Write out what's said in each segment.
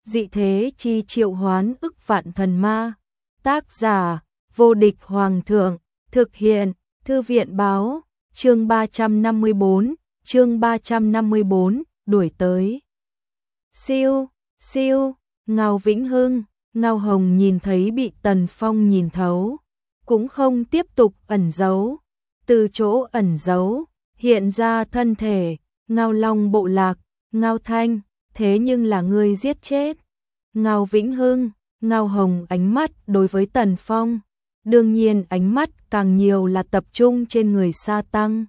dị thế chi triệu hoán ức vạn thần ma. Tác giả, vô địch hoàng thượng, thực hiện, thư viện báo, chương 354, đuổi tới. Siêu, siêu, Ngao Vĩnh Hưng, Ngao Hồng nhìn thấy bị Tần Phong nhìn thấu, cũng không tiếp tục ẩn giấu, từ chỗ ẩn giấu, hiện ra thân thể, Ngao Long bộ lạc, Ngao Thanh, thế nhưng là ngươi giết chết. Ngao Vĩnh Hưng, Ngao Hồng ánh mắt đối với Tần Phong, đương nhiên ánh mắt càng nhiều là tập trung trên người Sa Tăng.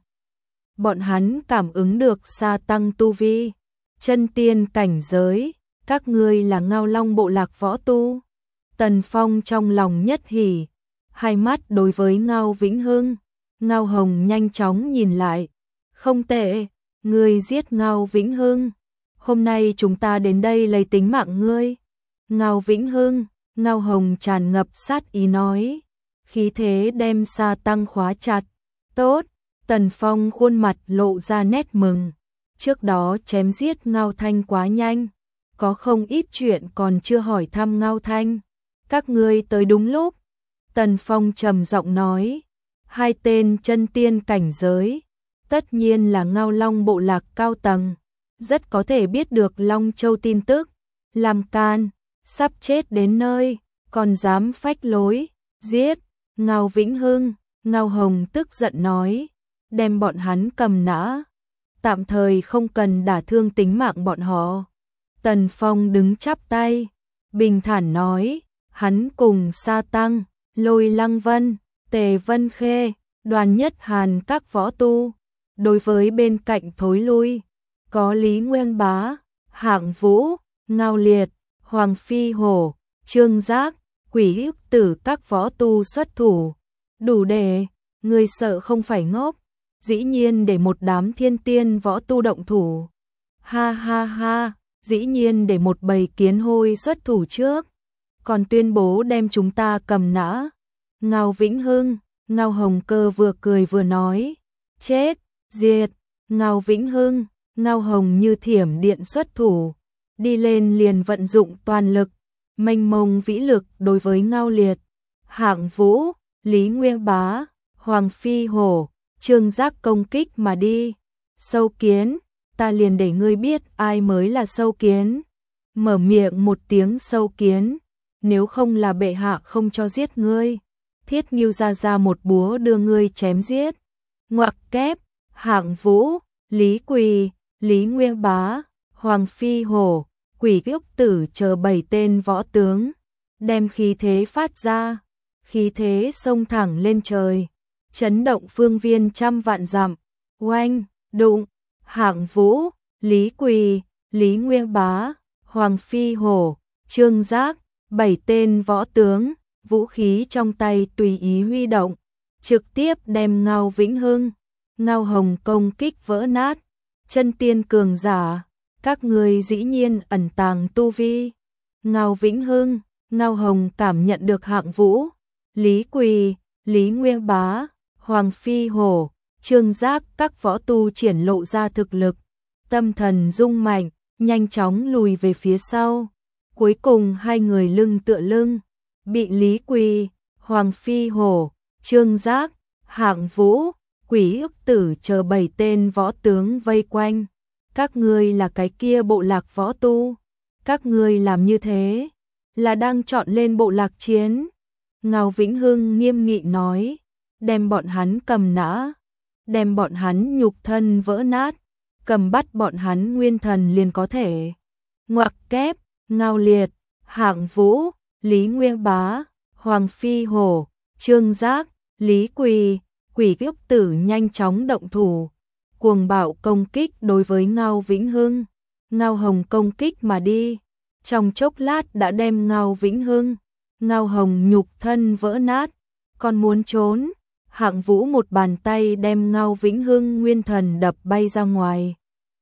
Bọn hắn cảm ứng được Sa Tăng tu vi, chân tiên cảnh giới, các ngươi là Ngao Long bộ lạc võ tu. Tần Phong trong lòng nhất hỉ, hai mắt đối với Ngao Vĩnh Hưng, Ngao Hồng nhanh chóng nhìn lại. Không tệ, ngươi giết Ngao Vĩnh Hưng, hôm nay chúng ta đến đây lấy tính mạng ngươi. Ngao Vĩnh Hưng, Ngao Hồng tràn ngập sát ý nói, khí thế đem Sa Tăng khóa chặt. Tốt, Tần Phong khuôn mặt lộ ra nét mừng, trước đó chém giết Ngao Thanh quá nhanh, có không ít chuyện còn chưa hỏi thăm Ngao Thanh. Các ngươi tới đúng lúc. Tần Phong trầm giọng nói, hai tên chân tiên cảnh giới, tất nhiên là Ngao Long bộ lạc cao tầng, rất có thể biết được Long Châu tin tức, làm can, sắp chết đến nơi, còn dám phách lối, giết. Ngao Vĩnh Hưng, Ngao Hồng tức giận nói, đem bọn hắn cầm nã, tạm thời không cần đả thương tính mạng bọn họ. Tần Phong đứng chắp tay, bình thản nói, hắn cùng Sa Tăng, Lôi Lăng Vân, Tề Vân Khê, Đoàn Nhất Hàn các võ tu, đối với bên cạnh thối lui, có Lý Nguyên Bá, Hạng Vũ, Ngao Liệt, Hoàng Phi Hổ, Trương Giác, Quỷ Ức Tử các võ tu xuất thủ. Đủ để, người sợ không phải ngốc, dĩ nhiên để một đám thiên tiên võ tu động thủ. Ha ha ha, dĩ nhiên để một bầy kiến hôi xuất thủ trước, còn tuyên bố đem chúng ta cầm nã. Ngao Vĩnh Hưng, Ngao Hồng Cơ vừa cười vừa nói, chết, diệt. Ngao Vĩnh Hưng, Ngao Hồng như thiểm điện xuất thủ, đi lên liền vận dụng toàn lực, mênh mông vĩ lực đối với Ngao Liệt, Hạng Vũ, Lý Nguyên Bá, Hoàng Phi Hổ, Trương Giác công kích mà đi. Sâu kiến, ta liền để ngươi biết ai mới là sâu kiến. Mở miệng một tiếng sâu kiến, nếu không là bệ hạ không cho giết ngươi, Thiết Ngưu ra một búa đưa ngươi chém giết. Ngoặc kép, Hạng Vũ, Lý Quỳ, Lý Nguyên Bá, Hoàng Phi Hổ, Quỷ Ức Tử chờ 7 tên võ tướng, đem khí thế phát ra, khí thế xông thẳng lên trời, chấn động phương viên trăm vạn dặm. Oanh, đụng, Hạng Vũ, Lý Quỳ, Lý Nguyên Bá, Hoàng Phi Hổ, Trương Giác, 7 tên võ tướng, vũ khí trong tay tùy ý huy động, trực tiếp đem Ngao Vĩnh Hưng, Ngao Hồng công kích vỡ nát. Chân tiên cường giả, các ngươi dĩ nhiên ẩn tàng tu vi. Ngao Vĩnh Hưng, Ngao Hồng cảm nhận được Hạng Vũ, Lý Quỳ, Lý Nguyên Bá, Hoàng Phi Hổ, Trương Giác các võ tu triển lộ ra thực lực, tâm thần rung mạnh, nhanh chóng lùi về phía sau. Cuối cùng hai người lưng tựa lưng, bị Lý Quỳ, Hoàng Phi Hổ, Trương Giác, Hạng Vũ, Quỷ Ức Tử chờ 7 tên võ tướng vây quanh. Các ngươi là cái kia bộ lạc võ tu, các ngươi làm như thế là đang chọn lên bộ lạc chiến. Ngao Vĩnh Hưng nghiêm nghị nói, đem bọn hắn cầm nã, đem bọn hắn nhục thân vỡ nát, cầm bắt bọn hắn nguyên thần liền có thể. Ngoặc kép, Ngao Liệt, Hạng Vũ, Lý Nguyên Bá, Hoàng Phi Hổ, Trương Giác, Lý Quỳ, Quỷ Ức Tử nhanh chóng động thủ, cuồng bạo công kích đối với Ngao Vĩnh Hưng. Ngao Hồng công kích mà đi, trong chốc lát đã đem Ngao Vĩnh Hưng, Ngao Hồng nhục thân vỡ nát, còn muốn trốn. Hạng Vũ một bàn tay đem Ngao Vĩnh Hưng nguyên thần đập bay ra ngoài.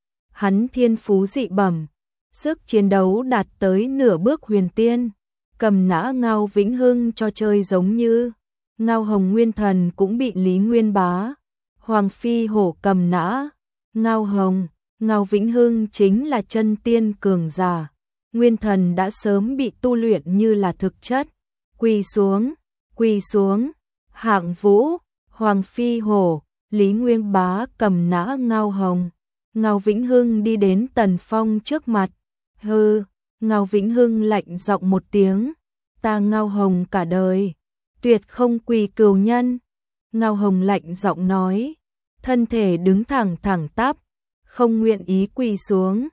Hắn thiên phú dị bẩm, sức chiến đấu đạt tới nửa bước huyền tiên, cầm nã Ngao Vĩnh Hưng cho chơi giống như. Ngao Hồng nguyên thần cũng bị Lý Nguyên Bá, Hoàng Phi Hổ cầm nã. Ngao Hồng, Ngao Vĩnh Hưng chính là chân tiên cường giả. nguyên thần đã sớm bị tu luyện như là thực chất. Quỳ xuống, Hạng Vũ, Hoàng Phi Hổ, Lý Nguyên Bá cầm nã Ngao Hồng. Ngao Vĩnh Hưng đi đến Tần Phong trước mặt. Hừ, Ngao Vĩnh Hưng lạnh giọng một tiếng. Ta Ngao Hồng cả đời, tuyệt không quỳ cừu nhân. Ngao Hồng lạnh giọng nói, thân thể đứng thẳng thẳng tắp, không nguyện ý quỳ xuống.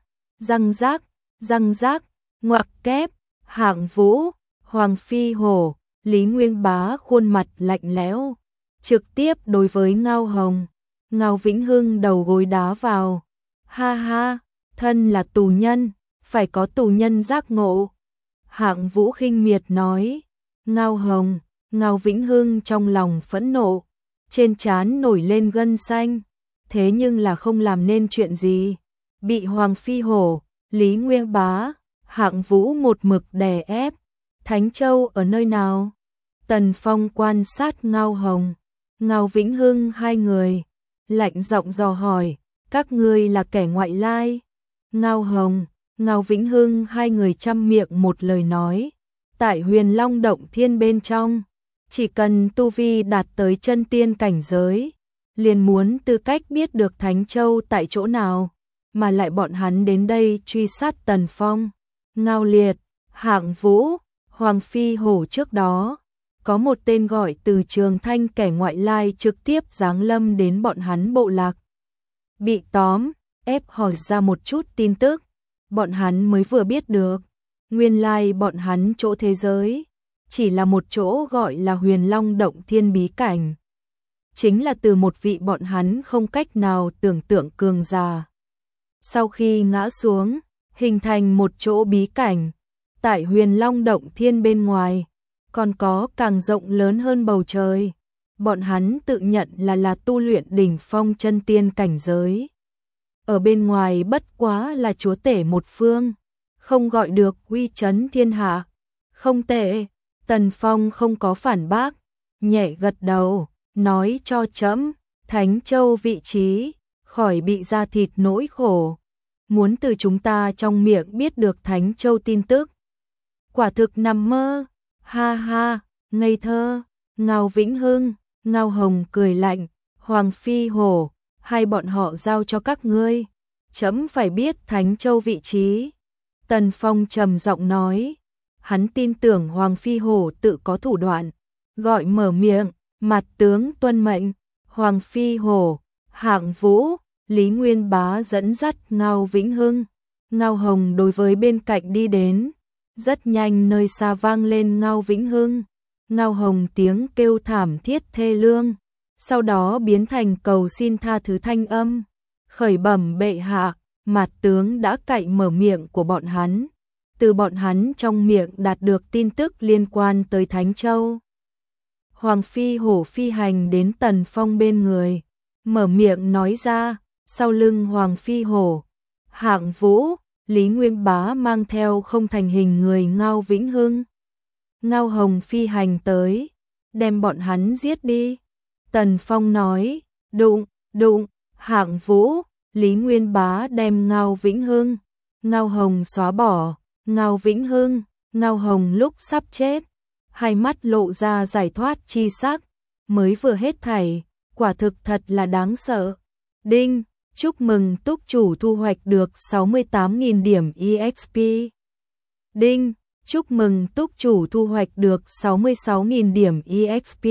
Răng rác, ngoặc kép, Hạng Vũ, Hoàng Phi Hổ, Lý Nguyên Bá khuôn mặt lạnh lẽo, trực tiếp đối với Ngao Hồng. Ngao Vĩnh Hưng đầu gối đá vào. Ha ha, thân là tù nhân, phải có tù nhân giác ngộ. Hạng Vũ khinh miệt nói. Ngao Hồng, Ngao Vĩnh Hưng trong lòng phẫn nộ, trên trán nổi lên gân xanh, thế nhưng là không làm nên chuyện gì. Bị Hoàng Phi Hổ, Lý Nguyên Bá, Hạng Vũ một mực đè ép. Thánh Châu ở nơi nào? Tần Phong quan sát Ngao Hồng, Ngao Vĩnh Hưng hai người, lạnh giọng dò hỏi, các ngươi là kẻ ngoại lai? Ngao Hồng, Ngao Vĩnh Hưng hai người chăm miệng một lời nói, tại Huyền Long Động Thiên bên trong, chỉ cần tu vi đạt tới chân tiên cảnh giới, liền muốn tư cách biết được Thánh Châu tại chỗ nào, mà lại bọn hắn đến đây truy sát Tần Phong. Ngao Liệt, Hạng Vũ, Hoàng Phi Hổ trước đó, có một tên gọi từ Trường Thanh kẻ ngoại lai trực tiếp giáng lâm đến bọn hắn bộ lạc. Bị tóm, ép hỏi ra một chút tin tức, bọn hắn mới vừa biết được, nguyên lai bọn hắn chỗ thế giới, chỉ là một chỗ gọi là Huyền Long Động Thiên bí cảnh. Chính là từ một vị bọn hắn không cách nào tưởng tượng cường giả. Sau khi ngã xuống, hình thành một chỗ bí cảnh, tại Huyền Long Động Thiên bên ngoài, còn có càng rộng lớn hơn bầu trời. Bọn hắn tự nhận là tu luyện đỉnh phong chân tiên cảnh giới. Ở bên ngoài bất quá là chúa tể một phương, không gọi được uy chấn thiên hạ. Không tệ, Tần Phong không có phản bác, nhẹ gật đầu, nói cho trẫm Thánh Châu vị trí, khỏi bị da thịt nỗi khổ. Muốn từ chúng ta trong miệng biết được Thánh Châu tin tức. Quả thực nằm mơ, ha ha, ngây thơ. Ngao Vĩnh Hưng, Ngao Hồng cười lạnh, Hoàng Phi Hổ, hai bọn họ giao cho các ngươi, trẫm phải biết Thánh Châu vị trí. Tần Phong trầm giọng nói, hắn tin tưởng Hoàng Phi Hổ tự có thủ đoạn, gọi mở miệng, mặt tướng tuân mệnh. Hoàng Phi Hổ, Hạng Vũ, Lý Nguyên Bá dẫn dắt Ngao Vĩnh Hưng. Ngao Hồng đối với bên cạnh đi đến, rất nhanh nơi xa vang lên Ngao Vĩnh Hưng. Ngao Hồng tiếng kêu thảm thiết thê lương, sau đó biến thành cầu xin tha thứ thanh âm. Khởi bẩm bệ hạ, mặt tướng đã cậy mở miệng của bọn hắn, từ bọn hắn trong miệng đạt được tin tức liên quan tới Thánh Châu. Hoàng Phi Hổ phi hành đến Tần Phong bên người, mở miệng nói ra, sau lưng Hoàng Phi Hổ, Hạng Vũ, Lý Nguyên Bá mang theo không thành hình người Ngao Vĩnh Hưng. Ngao Hồng phi hành tới, đem bọn hắn giết đi. Tần Phong nói, đụng, Hạng Vũ, Lý Nguyên Bá đem Ngao Vĩnh Hưng, Ngao Hồng xóa bỏ. Ngao Vĩnh Hưng, Ngao Hồng lúc sắp chết, hai mắt lộ ra giải thoát chi sắc, mới vừa hết thảy, quả thực thật là đáng sợ. Đinh, chúc mừng túc chủ thu hoạch được 68.000 điểm EXP. Đinh, chúc mừng túc chủ thu hoạch được 66.000 điểm EXP.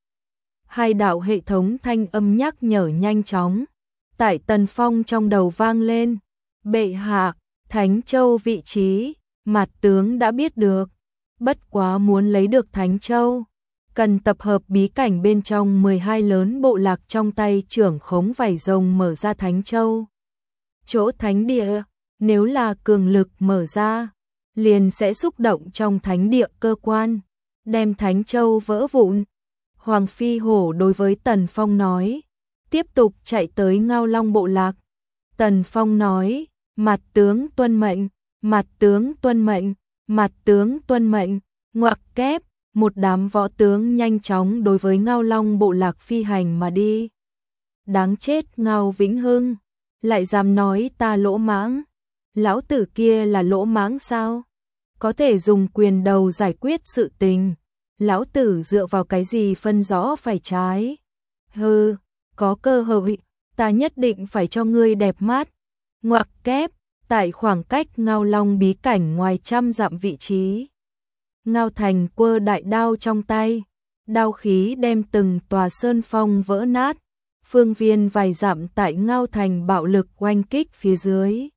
Hai đạo hệ thống thanh âm nhắc nhở nhanh chóng, tại Tần Phong trong đầu vang lên. Bệ hạ, Thánh Châu vị trí, mặt tướng đã biết được, bất quá muốn lấy được Thánh Châu, cần tập hợp bí cảnh bên trong 12 lớn bộ lạc trong tay trưởng khống vảy rồng mở ra Thánh Châu. Chỗ thánh địa, nếu là cường lực mở ra, liền sẽ xúc động trong thánh địa cơ quan, đem Thánh Châu vỡ vụn. Hoàng Phi Hổ đối với Tần Phong nói, tiếp tục chạy tới Ngao Long bộ lạc. Tần Phong nói, mặt tướng tuân mệnh, mặt tướng tuân mệnh, mặt tướng tuân mệnh. Ngoặc kép, một đám võ tướng nhanh chóng đối với Ngao Long bộ lạc phi hành mà đi. Đáng chết Ngao Vĩnh Hưng, lại dám nói ta lỗ mãng, Lão tử kia là lỗ mãng sao? Có thể dùng quyền đầu giải quyết sự tình. Lão tử dựa vào cái gì phân rõ phải trái? Hừ, có cơ hội, ta nhất định phải cho ngươi đẹp mắt. Ngoặc kép, tại khoảng cách Ngao Long bí cảnh ngoài 100 dặm vị trí. Ngao Thành quơ đại đao trong tay, đao khí đem từng tòa sơn phong vỡ nát, phương viên vài dặm tại Ngao Thành bạo lực oanh kích phía dưới.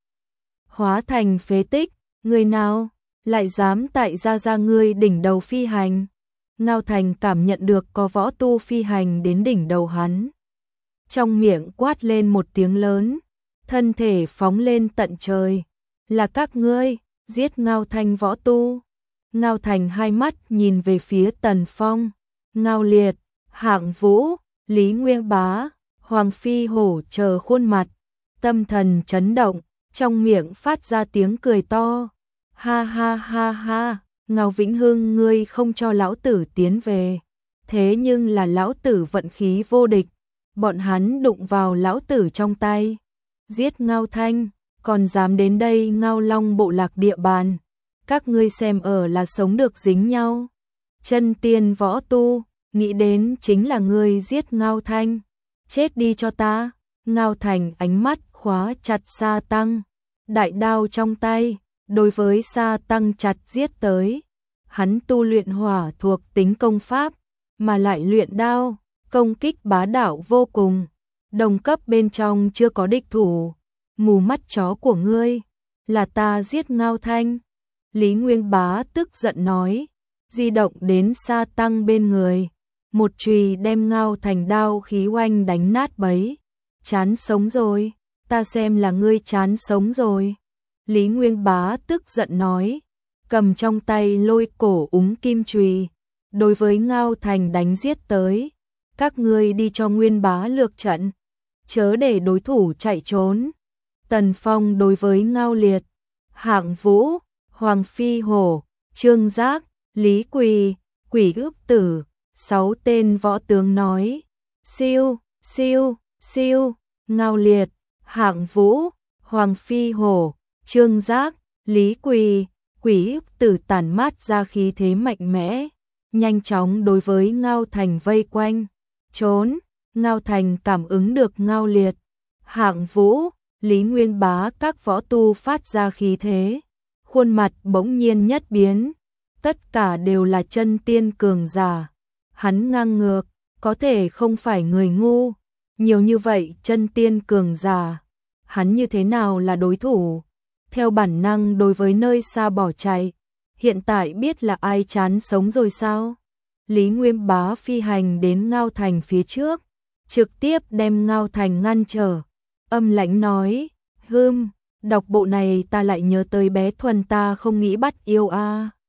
Hóa thành phế tích, người nào lại dám tại gia ngươi đỉnh đầu phi hành? Ngao Thành cảm nhận được có võ tu phi hành đến đỉnh đầu hắn. Trong miệng quát lên một tiếng lớn, thân thể phóng lên tận trời. Là các ngươi, giết Ngao Thành võ tu. Ngao Thành hai mắt nhìn về phía Tần Phong, Ngao Liệt, Hạng Vũ, Lý Nguyên Bá, Hoàng Phi Hổ chờ khuôn mặt, tâm thần chấn động, trong miệng phát ra tiếng cười to. Ha ha ha ha, Ngao Vĩnh Hưng ngươi không cho lão tử tiến về. Thế nhưng là lão tử vận khí vô địch, bọn hắn đụng vào lão tử trong tay. Giết Ngao Thanh, còn dám đến đây Ngao Long bộ lạc địa bàn. Các ngươi xem ở là sống được dính nhau. Chân tiên võ tu, nghĩ đến chính là ngươi giết Ngao Thanh. Chết đi cho ta. Ngao Thành ánh mắt khóa chặt Sa Tăng, đại đao trong tay, đối với Sa Tăng chặt giết tới. Hắn tu luyện hỏa thuộc tính công pháp, mà lại luyện đao, công kích bá đạo vô cùng. Đồng cấp bên trong chưa có địch thủ. Mù mắt chó của ngươi, là ta giết Ngao Thanh. Lý Nguyên Bá tức giận nói, di động đến Sa Tăng bên người, một chùy đem Ngao Thành đao khí oanh đánh nát bấy. Chán sống rồi, ta xem là ngươi chán sống rồi. Lý Nguyên Bá tức giận nói, cầm trong tay lôi cổ úng kim chùy, đối với Ngao Thành đánh giết tới. Các ngươi đi cho Nguyên Bá lược trận, chớ để đối thủ chạy trốn. Tần Phong đối với Ngao Liệt, Hạng Vũ, Hoàng Phi Hổ, Trương Giác, Lý Quỳ, Quỷ Ước Tử, 6 tên võ tướng nói. Siêu, siêu, siêu, Ngao Liệt, Hạng Vũ, Hoàng Phi Hổ, Trương Giác, Lý Quỳ, Quỷ Ước Tử tản mát ra khí thế mạnh mẽ, nhanh chóng đối với Ngao Thành vây quanh. Trốn, Ngao Thành cảm ứng được Ngao Liệt, Hạng Vũ, Lý Nguyên Bá các võ tu phát ra khí thế, khuôn mặt bỗng nhiên nhất biến, tất cả đều là chân tiên cường giả. Hắn ngang ngược, có thể không phải người ngu, nhiều như vậy chân tiên cường giả, hắn như thế nào là đối thủ? Theo bản năng đối với nơi xa bỏ chạy, hiện tại biết là ai chán sống rồi sao? Lý Nguyên Bá phi hành đến Ngao Thành phía trước, trực tiếp đem Ngao Thành ngăn trở, âm lãnh nói, đọc bộ này ta lại nhớ tới bé Thuần ta không nghĩ bắt yêu a.